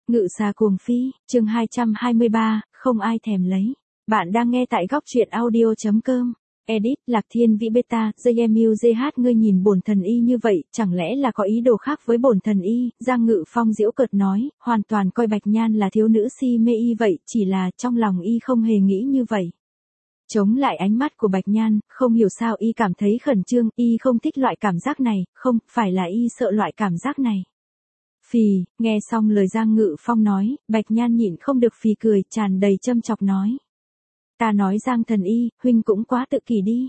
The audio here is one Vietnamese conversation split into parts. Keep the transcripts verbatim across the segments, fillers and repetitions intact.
Ngự xà cuồng phi, chương hai trăm hai mươi ba, không ai thèm lấy. Bạn đang nghe tại góc truyện audio chấm com. Edit, Lạc Thiên Vĩ Beta, gi em u giê hát ngươi nhìn bổn thần y như vậy, chẳng lẽ là có ý đồ khác với bổn thần y, Giang Ngự Phong giễu cợt nói, hoàn toàn coi Bạch Nhan là thiếu nữ si mê y vậy, chỉ là trong lòng y không hề nghĩ như vậy. Chống lại ánh mắt của Bạch Nhan, không hiểu sao y cảm thấy khẩn trương, y không thích loại cảm giác này, không, phải là y sợ loại cảm giác này. Phì, nghe xong lời Giang Ngự Phong nói, Bạch Nhan nhịn không được phì cười, tràn đầy châm chọc nói. Ta nói Giang thần y, huynh cũng quá tự kỷ đi.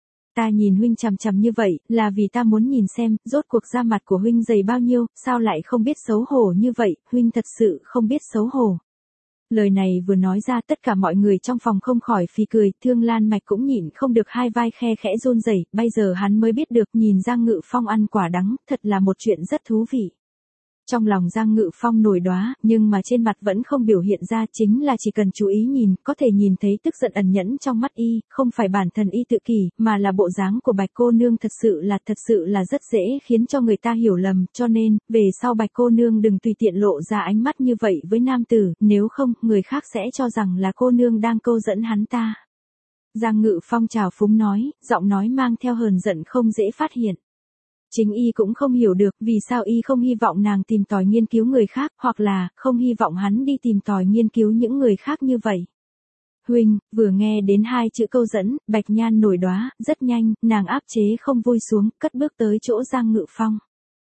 Ta nhìn huynh chằm chằm như vậy, là vì ta muốn nhìn xem, rốt cuộc da mặt của huynh dày bao nhiêu, sao lại không biết xấu hổ như vậy, huynh thật sự không biết xấu hổ. Lời này vừa nói ra tất cả mọi người trong phòng không khỏi phì cười, Thương Lan Mạch cũng nhịn không được hai vai khe khẽ run rẩy, bây giờ hắn mới biết được nhìn Giang Ngự Phong ăn quả đắng, thật là một chuyện rất thú vị. Trong lòng Giang Ngự Phong nổi đoá, nhưng mà trên mặt vẫn không biểu hiện ra, chính là chỉ cần chú ý nhìn, có thể nhìn thấy tức giận ẩn nhẫn trong mắt y, không phải bản thân y tự kỷ, mà là bộ dáng của Bạch cô nương thật sự là thật sự là rất dễ khiến cho người ta hiểu lầm, cho nên, về sau Bạch cô nương đừng tùy tiện lộ ra ánh mắt như vậy với nam tử, nếu không, người khác sẽ cho rằng là cô nương đang câu dẫn hắn ta. Giang Ngự Phong trào phúng nói, giọng nói mang theo hờn giận không dễ phát hiện. Chính y cũng không hiểu được vì sao y không hy vọng nàng tìm tòi nghiên cứu người khác, hoặc là, không hy vọng hắn đi tìm tòi nghiên cứu những người khác như vậy. Huynh, vừa nghe đến hai chữ câu dẫn, Bạch Nhan nổi đoá, rất nhanh, nàng áp chế không vui xuống, cất bước tới chỗ Giang Ngự Phong.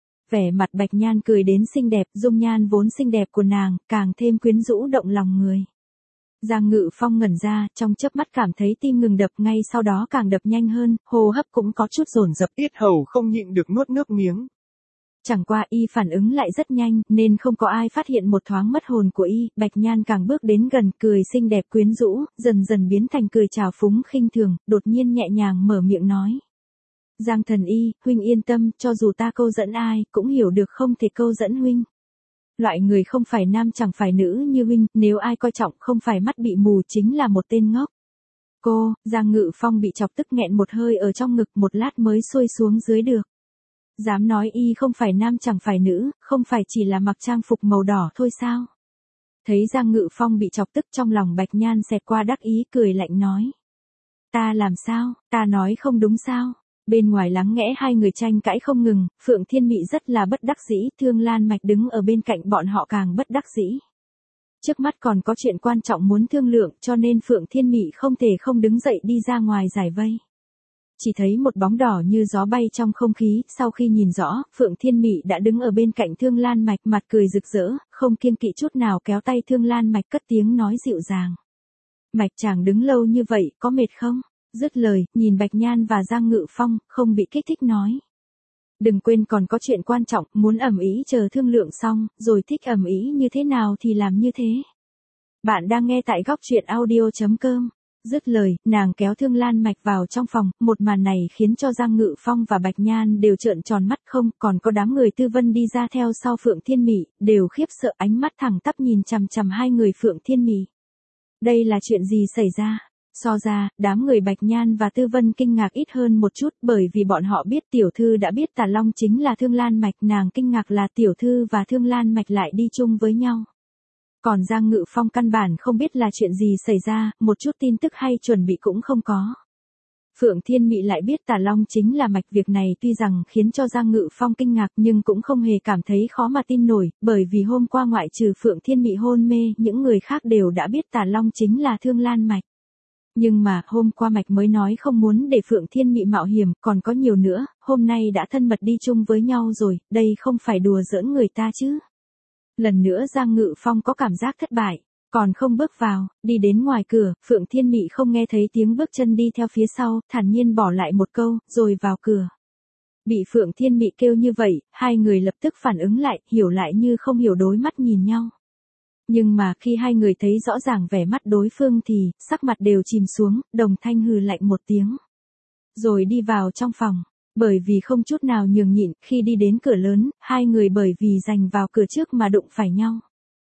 Vẻ mặt Bạch Nhan cười đến xinh đẹp, dung nhan vốn xinh đẹp của nàng, càng thêm quyến rũ động lòng người. Giang Ngự Phong ngẩn ra, trong chớp mắt cảm thấy tim ngừng đập, ngay sau đó càng đập nhanh hơn, hô hấp cũng có chút dồn dập, yết hầu không nhịn được nuốt nước miếng. Chẳng qua y phản ứng lại rất nhanh, nên không có ai phát hiện một thoáng mất hồn của y, Bạch Nhan càng bước đến gần, cười xinh đẹp quyến rũ, dần dần biến thành cười trào phúng khinh thường, đột nhiên nhẹ nhàng mở miệng nói. Giang thần y, huynh yên tâm, cho dù ta câu dẫn ai, cũng hiểu được không thể câu dẫn huynh. Loại người không phải nam chẳng phải nữ như huynh, nếu ai coi trọng không phải mắt bị mù chính là một tên ngốc. Cô, Giang Ngự Phong bị chọc tức nghẹn một hơi ở trong ngực, một lát mới xuôi xuống dưới được. Dám nói y không phải nam chẳng phải nữ, không phải chỉ là mặc trang phục màu đỏ thôi sao? Thấy Giang Ngự Phong bị chọc tức, trong lòng Bạch Nhan xẹt qua đắc ý, cười lạnh nói. Ta làm sao, ta nói không đúng sao? Bên ngoài lắng nghe hai người tranh cãi không ngừng, Phượng Thiên Mị rất là bất đắc dĩ, Thương Lan Mạch đứng ở bên cạnh bọn họ càng bất đắc dĩ. Trước mắt còn có chuyện quan trọng muốn thương lượng, cho nên Phượng Thiên Mị không thể không đứng dậy đi ra ngoài giải vây. Chỉ thấy một bóng đỏ như gió bay trong không khí, sau khi nhìn rõ, Phượng Thiên Mị đã đứng ở bên cạnh Thương Lan Mạch, mặt cười rực rỡ, không kiêng kỵ chút nào kéo tay Thương Lan Mạch, cất tiếng nói dịu dàng. Mạch chàng đứng lâu như vậy, có mệt không? Dứt lời, nhìn Bạch Nhan và Giang Ngự Phong, không bị kích thích nói. Đừng quên còn có chuyện quan trọng, muốn ầm ĩ chờ thương lượng xong, rồi thích ầm ĩ như thế nào thì làm như thế. Bạn đang nghe tại góc truyện audio chấm com. Dứt lời, nàng kéo Thương Lan Mạch vào trong phòng, một màn này khiến cho Giang Ngự Phong và Bạch Nhan đều trợn tròn mắt, không, còn có đám người tư vân đi ra theo sau Phượng Thiên Mị, đều khiếp sợ, ánh mắt thẳng tắp nhìn chằm chằm hai người Phượng Thiên Mị. Đây là chuyện gì xảy ra? So ra, đám người Bạch Nhan và Tư Vân kinh ngạc ít hơn một chút, bởi vì bọn họ biết tiểu thư đã biết Tà Long chính là Thương Lan Mạch, nàng kinh ngạc là tiểu thư và Thương Lan Mạch lại đi chung với nhau. Còn Giang Ngự Phong căn bản không biết là chuyện gì xảy ra, một chút tin tức hay chuẩn bị cũng không có. Phượng Thiên Mị lại biết Tà Long chính là Mạch, việc này tuy rằng khiến cho Giang Ngự Phong kinh ngạc nhưng cũng không hề cảm thấy khó mà tin nổi, bởi vì hôm qua ngoại trừ Phượng Thiên Mị hôn mê, những người khác đều đã biết Tà Long chính là Thương Lan Mạch. Nhưng mà, hôm qua Mạch mới nói không muốn để Phượng Thiên Mị mạo hiểm, còn có nhiều nữa, hôm nay đã thân mật đi chung với nhau rồi, đây không phải đùa giỡn người ta chứ. Lần nữa Giang Ngự Phong có cảm giác thất bại, còn không bước vào, đi đến ngoài cửa, Phượng Thiên Mị không nghe thấy tiếng bước chân đi theo phía sau, thản nhiên bỏ lại một câu, rồi vào cửa. Bị Phượng Thiên Mị kêu như vậy, hai người lập tức phản ứng lại, hiểu lại như không hiểu, đối mắt nhìn nhau. Nhưng mà khi hai người thấy rõ ràng vẻ mắt đối phương thì, sắc mặt đều chìm xuống, đồng thanh hừ lạnh một tiếng. Rồi đi vào trong phòng, bởi vì không chút nào nhường nhịn, khi đi đến cửa lớn, hai người bởi vì giành vào cửa trước mà đụng phải nhau.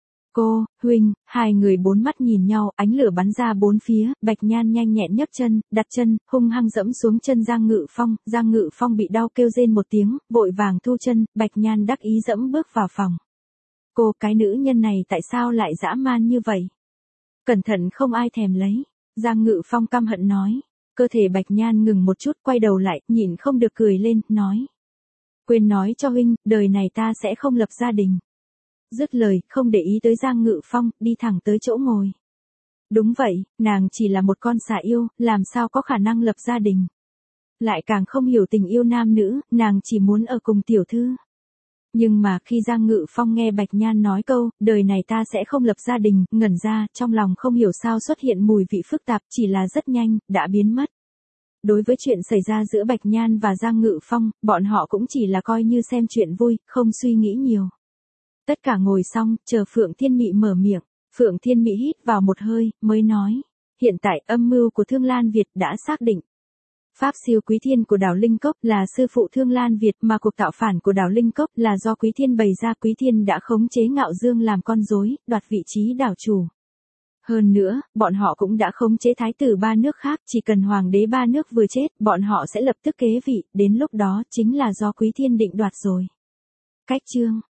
Cô, huynh, hai người bốn mắt nhìn nhau, ánh lửa bắn ra bốn phía, Bạch Nhan nhanh nhẹn nhấc chân, đặt chân, hung hăng dẫm xuống chân Giang Ngự Phong, Giang Ngự Phong bị đau kêu rên một tiếng, vội vàng thu chân, Bạch Nhan đắc ý dẫm bước vào phòng. Cô, cái nữ nhân này tại sao lại dã man như vậy? Cẩn thận không ai thèm lấy. Giang Ngự Phong căm hận nói. Cơ thể Bạch Nhan ngừng một chút, quay đầu lại, nhịn không được cười lên, nói. Quên nói cho huynh, đời này ta sẽ không lập gia đình. Dứt lời, không để ý tới Giang Ngự Phong, đi thẳng tới chỗ ngồi. Đúng vậy, nàng chỉ là một con xà yêu, làm sao có khả năng lập gia đình. Lại càng không hiểu tình yêu nam nữ, nàng chỉ muốn ở cùng tiểu thư. Nhưng mà khi Giang Ngự Phong nghe Bạch Nhan nói câu, đời này ta sẽ không lập gia đình, ngẩn ra, trong lòng không hiểu sao xuất hiện mùi vị phức tạp, chỉ là rất nhanh, đã biến mất. Đối với chuyện xảy ra giữa Bạch Nhan và Giang Ngự Phong, bọn họ cũng chỉ là coi như xem chuyện vui, không suy nghĩ nhiều. Tất cả ngồi xong, chờ Phượng Thiên Mị mở miệng. Phượng Thiên Mị hít vào một hơi, mới nói. Hiện tại âm mưu của Thương Lan Việt đã xác định. Pháp siêu Quý Thiên của đảo Linh Cốc là sư phụ Thương Lan Việt, mà cuộc tạo phản của đảo Linh Cốc là do Quý Thiên bày ra. Quý Thiên đã khống chế Ngạo Dương làm con rối, đoạt vị trí đảo chủ. Hơn nữa, bọn họ cũng đã khống chế thái tử ba nước khác, chỉ cần hoàng đế ba nước vừa chết, bọn họ sẽ lập tức kế vị, đến lúc đó chính là do Quý Thiên định đoạt rồi. Cách chương